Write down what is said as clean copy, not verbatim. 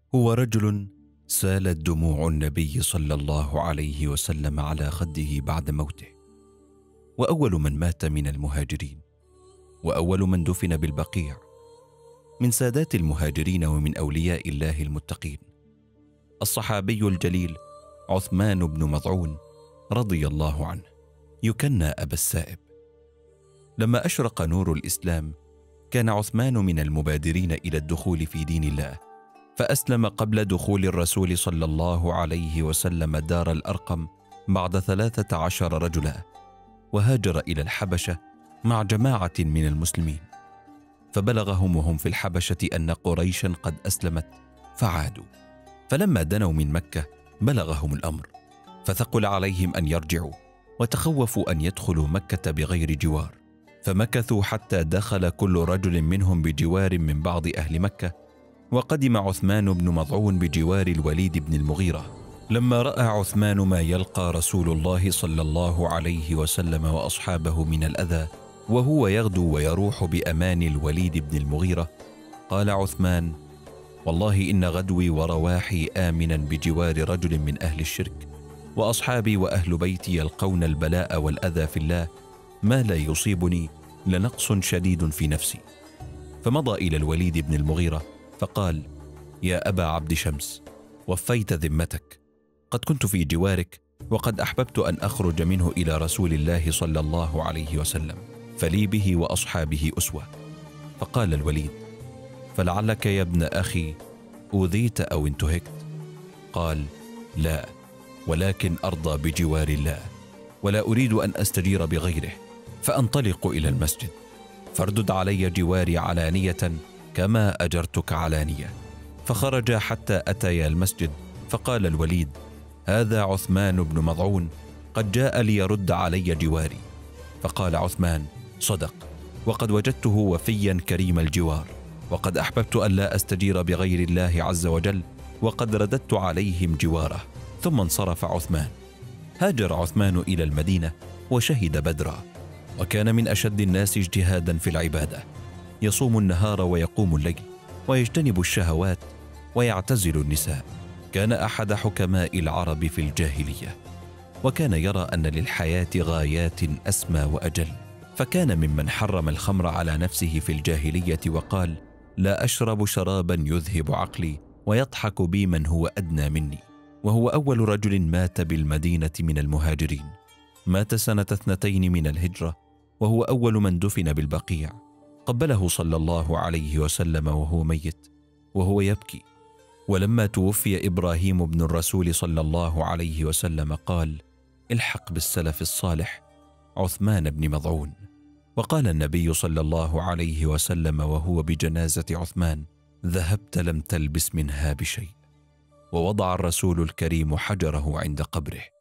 هو رجل سالت دموع النبي صلى الله عليه وسلم على خده بعد موته، وأول من مات من المهاجرين، وأول من دفن بالبقيع، من سادات المهاجرين ومن أولياء الله المتقين، الصحابي الجليل عثمان بن مظعون رضي الله عنه، يكنى أبا السائب. لما أشرق نور الإسلام كان عثمان من المبادرين إلى الدخول في دين الله، فأسلم قبل دخول الرسول صلى الله عليه وسلم دار الأرقم بعد 13 رجلا، وهاجر إلى الحبشة مع جماعة من المسلمين، فبلغهم وهم في الحبشة أن قريشا قد أسلمت فعادوا، فلما دنوا من مكة بلغهم الأمر، فثقل عليهم أن يرجعوا، وتخوفوا أن يدخلوا مكة بغير جوار، فمكثوا حتى دخل كل رجل منهم بجوار من بعض أهل مكة. وقدم عثمان بن مظعون بجوار الوليد بن المغيرة. لما رأى عثمان ما يلقى رسول الله صلى الله عليه وسلم وأصحابه من الأذى وهو يغدو ويروح بأمان الوليد بن المغيرة، قال عثمان: والله إن غدوي ورواحي آمنا بجوار رجل من أهل الشرك، وأصحابي وأهل بيتي يلقون البلاء والأذى في الله، ما لا يصيبني لنقص شديد في نفسي. فمضى إلى الوليد بن المغيرة فقال: يا أبا عبد شمس، وفيت ذمتك، قد كنت في جوارك وقد أحببت أن أخرج منه إلى رسول الله صلى الله عليه وسلم، فلي به وأصحابه أسوة. فقال الوليد: فلعلك يا ابن أخي أوذيت أو انتهكت؟ قال: لا، ولكن أرضى بجوار الله، ولا أريد أن أستجير بغيره، فأنطلق إلى المسجد، فاردد علي جواري علانية كما أجرتك علانية. فخرجا حتى أتيا المسجد، فقال الوليد: هذا عثمان بن مظعون قد جاء ليرد علي جواري. فقال عثمان: صدق، وقد وجدته وفيا كريم الجوار، وقد أحببت أن لا أستجير بغير الله عز وجل، وقد رددت عليهم جواره. ثم انصرف عثمان. هاجر عثمان إلى المدينة وشهد بدرا، وكان من أشد الناس اجتهادا في العبادة، يصوم النهار ويقوم الليل، ويجتنب الشهوات ويعتزل النساء. كان أحد حكماء العرب في الجاهلية، وكان يرى أن للحياة غايات أسمى وأجل، فكان ممن حرم الخمر على نفسه في الجاهلية وقال: لا أشرب شرابا يذهب عقلي ويضحك بي من هو أدنى مني. وهو أول رجل مات بالمدينة من المهاجرين، مات سنة 2 من الهجرة، وهو أول من دفن بالبقيع. قبله صلى الله عليه وسلم وهو ميت وهو يبكي. ولما توفي إبراهيم بن الرسول صلى الله عليه وسلم قال: الحق بالسلف الصالح عثمان بن مظعون. وقال النبي صلى الله عليه وسلم وهو بجنازة عثمان: ذهبت لم تلبس منها بشيء. ووضع الرسول الكريم حجره عند قبره.